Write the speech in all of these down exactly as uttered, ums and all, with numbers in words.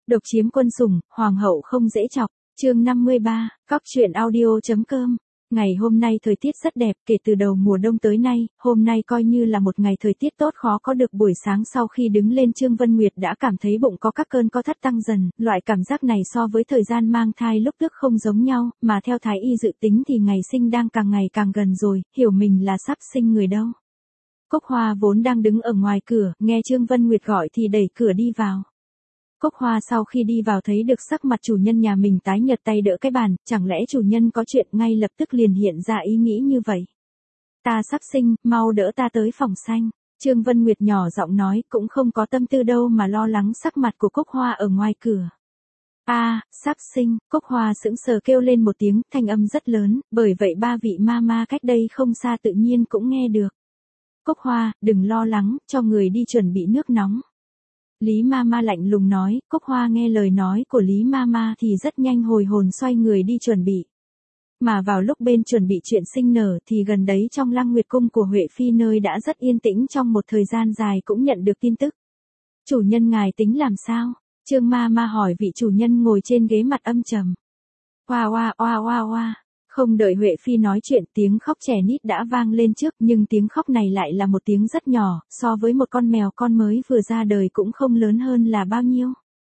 Độc chiếm quân sủng, hoàng hậu không dễ chọc. Chương năm mươi ba, Cóc truyện audio chấm com. Ngày hôm nay thời tiết rất đẹp, kể từ đầu mùa đông tới nay, hôm nay coi như là một ngày thời tiết tốt khó có được. Buổi sáng sau khi đứng lên Trương Vân Nguyệt đã cảm thấy bụng có các cơn co thắt tăng dần, loại cảm giác này so với thời gian mang thai lúc trước không giống nhau, mà theo thái y dự tính thì ngày sinh đang càng ngày càng gần rồi, hiểu mình là sắp sinh người đâu. Cúc Hoa vốn đang đứng ở ngoài cửa, nghe Trương Vân Nguyệt gọi thì đẩy cửa đi vào. Cúc Hoa sau khi đi vào thấy được sắc mặt chủ nhân nhà mình tái nhợt, tay đỡ cái bàn, chẳng lẽ chủ nhân có chuyện, ngay lập tức liền hiện ra ý nghĩ như vậy. Ta sắp sinh, mau đỡ ta tới phòng xanh. Trương Vân Nguyệt nhỏ giọng nói, cũng không có tâm tư đâu mà lo lắng sắc mặt của Cúc Hoa ở ngoài cửa. A, à, sắp sinh, Cúc Hoa sững sờ kêu lên một tiếng, thanh âm rất lớn, bởi vậy ba vị ma ma cách đây không xa tự nhiên cũng nghe được. Cúc Hoa, đừng lo lắng, cho người đi chuẩn bị nước nóng. Lý Mama lạnh lùng nói. Cúc Hoa nghe lời nói của Lý Mama thì rất nhanh hồi hồn xoay người đi chuẩn bị. Mà vào lúc bên chuẩn bị chuyện sinh nở thì gần đấy trong Lăng Nguyệt cung của Huệ Phi nơi đã rất yên tĩnh trong một thời gian dài cũng nhận được tin tức. Chủ nhân ngài tính làm sao? Trương Mama hỏi vị chủ nhân ngồi trên ghế mặt âm trầm. Oa oa oa oa oa. Không đợi Huệ Phi nói chuyện, tiếng khóc trẻ nít đã vang lên trước, nhưng tiếng khóc này lại là một tiếng rất nhỏ, so với một con mèo con mới vừa ra đời cũng không lớn hơn là bao nhiêu.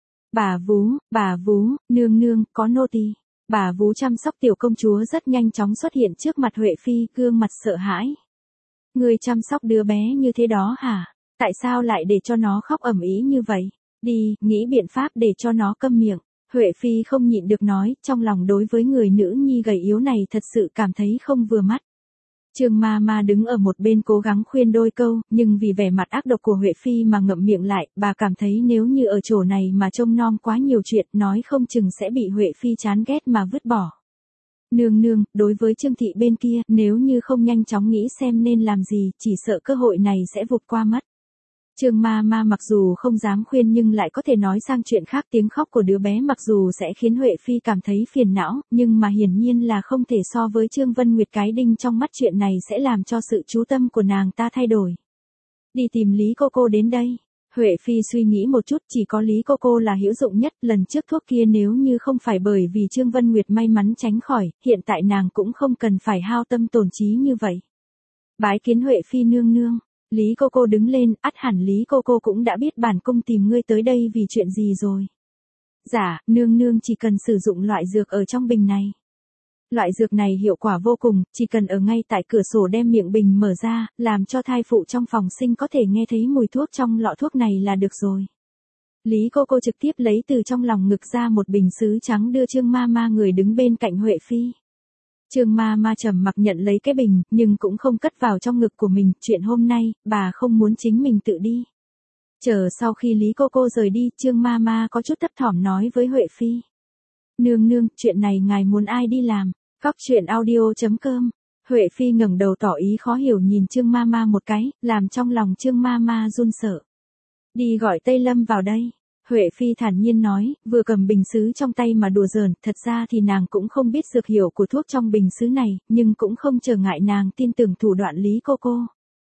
Bà Vú, bà Vú, nương nương, có nô tỳ. Bà Vú chăm sóc tiểu công chúa rất nhanh chóng xuất hiện trước mặt Huệ Phi, gương mặt sợ hãi. Người chăm sóc đứa bé như thế đó hả? Tại sao lại để cho nó khóc ầm ĩ như vậy? Đi, nghĩ biện pháp để cho nó câm miệng. Huệ Phi không nhịn được nói, trong lòng đối với người nữ nhi gầy yếu này thật sự cảm thấy không vừa mắt. Trương Ma Ma đứng ở một bên cố gắng khuyên đôi câu, nhưng vì vẻ mặt ác độc của Huệ Phi mà ngậm miệng lại, bà cảm thấy nếu như ở chỗ này mà trông nom quá nhiều chuyện, nói không chừng sẽ bị Huệ Phi chán ghét mà vứt bỏ. Nương nương, đối với Trương thị bên kia, nếu như không nhanh chóng nghĩ xem nên làm gì, chỉ sợ cơ hội này sẽ vụt qua mất. Trương Ma Ma mặc dù không dám khuyên nhưng lại có thể nói sang chuyện khác. Tiếng khóc của đứa bé mặc dù sẽ khiến Huệ Phi cảm thấy phiền não, nhưng mà hiển nhiên là không thể so với Trương Vân Nguyệt, cái đinh trong mắt chuyện này sẽ làm cho sự chú tâm của nàng ta thay đổi. Đi tìm Lý cô cô đến đây. Huệ Phi suy nghĩ một chút, chỉ có Lý cô cô là hữu dụng nhất, lần trước thuốc kia nếu như không phải bởi vì Trương Vân Nguyệt may mắn tránh khỏi, hiện tại nàng cũng không cần phải hao tâm tổn trí như vậy. Bái kiến Huệ Phi nương nương. Lý cô cô đứng lên, ắt hẳn Lý cô cô cũng đã biết bản cung tìm ngươi tới đây vì chuyện gì rồi. Dạ, nương nương chỉ cần sử dụng loại dược ở trong bình này. Loại dược này hiệu quả vô cùng, chỉ cần ở ngay tại cửa sổ đem miệng bình mở ra, làm cho thai phụ trong phòng sinh có thể nghe thấy mùi thuốc trong lọ thuốc này là được rồi. Lý cô cô trực tiếp lấy từ trong lòng ngực ra một bình sứ trắng đưa Trương Ma Ma người đứng bên cạnh Huệ Phi. Trương Ma Ma trầm mặc nhận lấy cái bình, nhưng cũng không cất vào trong ngực của mình, chuyện hôm nay, bà không muốn chính mình tự đi. Chờ sau khi Lý cô cô rời đi, Trương Ma Ma có chút thấp thỏm nói với Huệ Phi. Nương nương, chuyện này ngài muốn ai đi làm? Cóc truyện audio chấm com. Huệ Phi ngẩng đầu tỏ ý khó hiểu nhìn Trương Ma Ma một cái, làm trong lòng Trương Ma Ma run sợ. Đi gọi Tây Lâm vào đây. Huệ Phi thản nhiên nói, vừa cầm bình sứ trong tay mà đùa giỡn, thật ra thì nàng cũng không biết dược hiệu của thuốc trong bình sứ này, nhưng cũng không trở ngại nàng tin tưởng thủ đoạn Lý cô cô.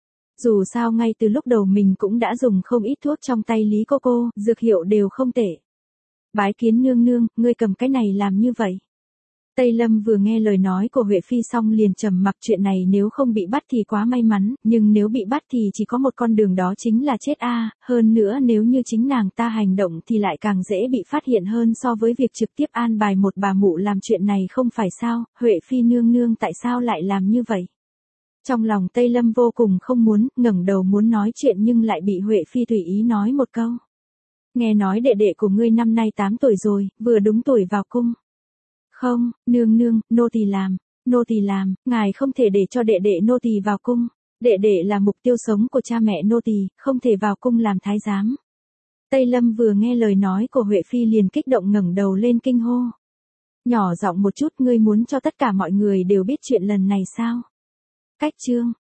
Dù sao ngay từ lúc đầu mình cũng đã dùng không ít thuốc trong tay Lý cô cô, dược hiệu đều không tệ. Bái kiến nương nương, ngươi cầm cái này làm như vậy. Tây Lâm vừa nghe lời nói của Huệ Phi xong liền trầm mặc, chuyện này nếu không bị bắt thì quá may mắn, nhưng nếu bị bắt thì chỉ có một con đường đó chính là chết a, hơn nữa nếu như chính nàng ta hành động thì lại càng dễ bị phát hiện hơn so với việc trực tiếp an bài một bà mụ làm chuyện này không phải sao, Huệ Phi nương nương tại sao lại làm như vậy? Trong lòng Tây Lâm vô cùng không muốn, ngẩng đầu muốn nói chuyện nhưng lại bị Huệ Phi tùy ý nói một câu. Nghe nói đệ đệ của ngươi năm nay tám tuổi rồi, vừa đúng tuổi vào cung. Không, nương nương, nô tỳ làm, nô tỳ làm, ngài không thể để cho đệ đệ nô tỳ vào cung. Đệ đệ là mục tiêu sống của cha mẹ nô tỳ, không thể vào cung làm thái giám. Tây Lâm vừa nghe lời nói của Huệ Phi liền kích động ngẩng đầu lên kinh hô. Nhỏ giọng một chút, ngươi muốn cho tất cả mọi người đều biết chuyện lần này sao? Cách chương